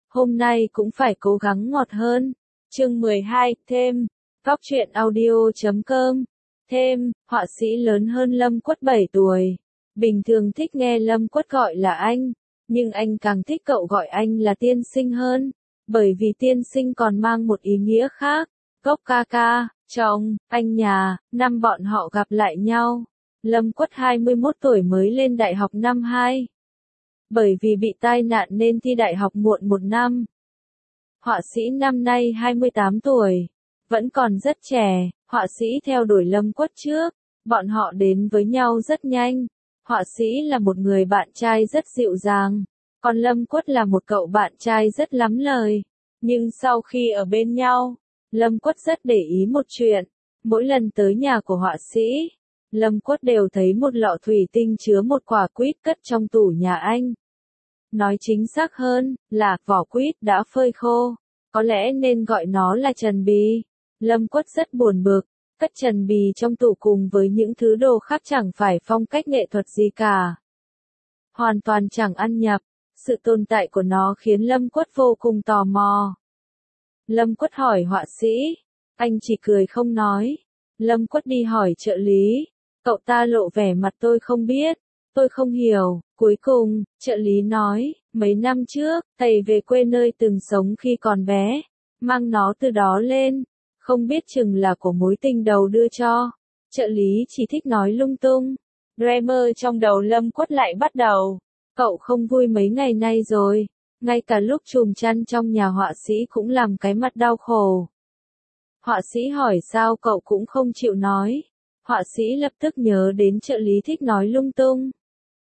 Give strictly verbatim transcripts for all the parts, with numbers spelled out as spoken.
hôm nay cũng phải cố gắng ngọt hơn. Chương mười hai, thêm, góc truyện audio chấm com, thêm, họa sĩ lớn hơn Lâm Quất bảy tuổi. Bình thường thích nghe Lâm Quất gọi là anh, nhưng anh càng thích cậu gọi anh là tiên sinh hơn, bởi vì tiên sinh còn mang một ý nghĩa khác. Cốc ca ca, chồng, anh nhà, năm bọn họ gặp lại nhau. Lâm Quất hai mươi mốt tuổi mới lên đại học năm hai. Bởi vì bị tai nạn nên thi đại học muộn một năm. Họa sĩ năm nay hai mươi tám tuổi, vẫn còn rất trẻ. Họa sĩ theo đuổi Lâm Quất trước, bọn họ đến với nhau rất nhanh. Họa sĩ là một người bạn trai rất dịu dàng, còn Lâm Quất là một cậu bạn trai rất lắm lời. Nhưng sau khi ở bên nhau, Lâm Quất rất để ý một chuyện. Mỗi lần tới nhà của họa sĩ, Lâm Quất đều thấy một lọ thủy tinh chứa một quả quýt cất trong tủ nhà anh. Nói chính xác hơn, là vỏ quýt đã phơi khô, có lẽ nên gọi nó là trần bì. Lâm Quất rất buồn bực, cất trần bì trong tủ cùng với những thứ đồ khác chẳng phải phong cách nghệ thuật gì cả. Hoàn toàn chẳng ăn nhập, sự tồn tại của nó khiến Lâm Quất vô cùng tò mò. Lâm Quất hỏi họa sĩ, anh chỉ cười không nói. Lâm Quất đi hỏi trợ lý, cậu ta lộ vẻ mặt tôi không biết, tôi không hiểu. Cuối cùng, trợ lý nói, mấy năm trước, thầy về quê nơi từng sống khi còn bé, mang nó từ đó lên, không biết chừng là của mối tình đầu đưa cho. Trợ lý chỉ thích nói lung tung. Dreamer trong đầu Lâm Quất lại bắt đầu. Cậu không vui mấy ngày nay rồi, ngay cả lúc chùm chăn trong nhà họa sĩ cũng làm cái mặt đau khổ. Họa sĩ hỏi sao cậu cũng không chịu nói. Họa sĩ lập tức nhớ đến trợ lý thích nói lung tung.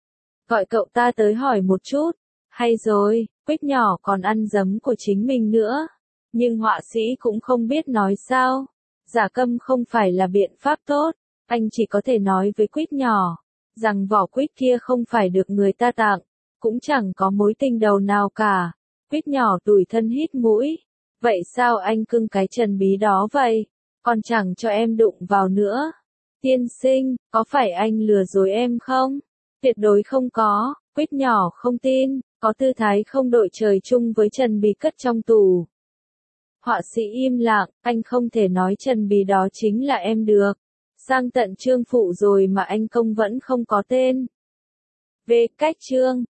Gọi cậu ta tới hỏi một chút. Hay rồi, Quýt nhỏ còn ăn giấm của chính mình nữa. Nhưng họa sĩ cũng không biết nói sao. Giả câm không phải là biện pháp tốt. Anh chỉ có thể nói với Quýt nhỏ, rằng vỏ quýt kia không phải được người ta tặng, cũng chẳng có mối tình đầu nào cả. Quýt nhỏ tủi thân hít mũi. Vậy sao anh cưng cái trần bí đó vậy? Còn chẳng cho em đụng vào nữa. Tiên sinh, có phải anh lừa dối em không? Tuyệt đối không có. Quýt nhỏ không tin, có tư thái không đội trời chung với trần bì cất trong tủ. Họa sĩ im lặng, anh không thể nói trần bì đó chính là em được. Sang tận chương phụ rồi mà anh công vẫn không có tên. Về cách chương.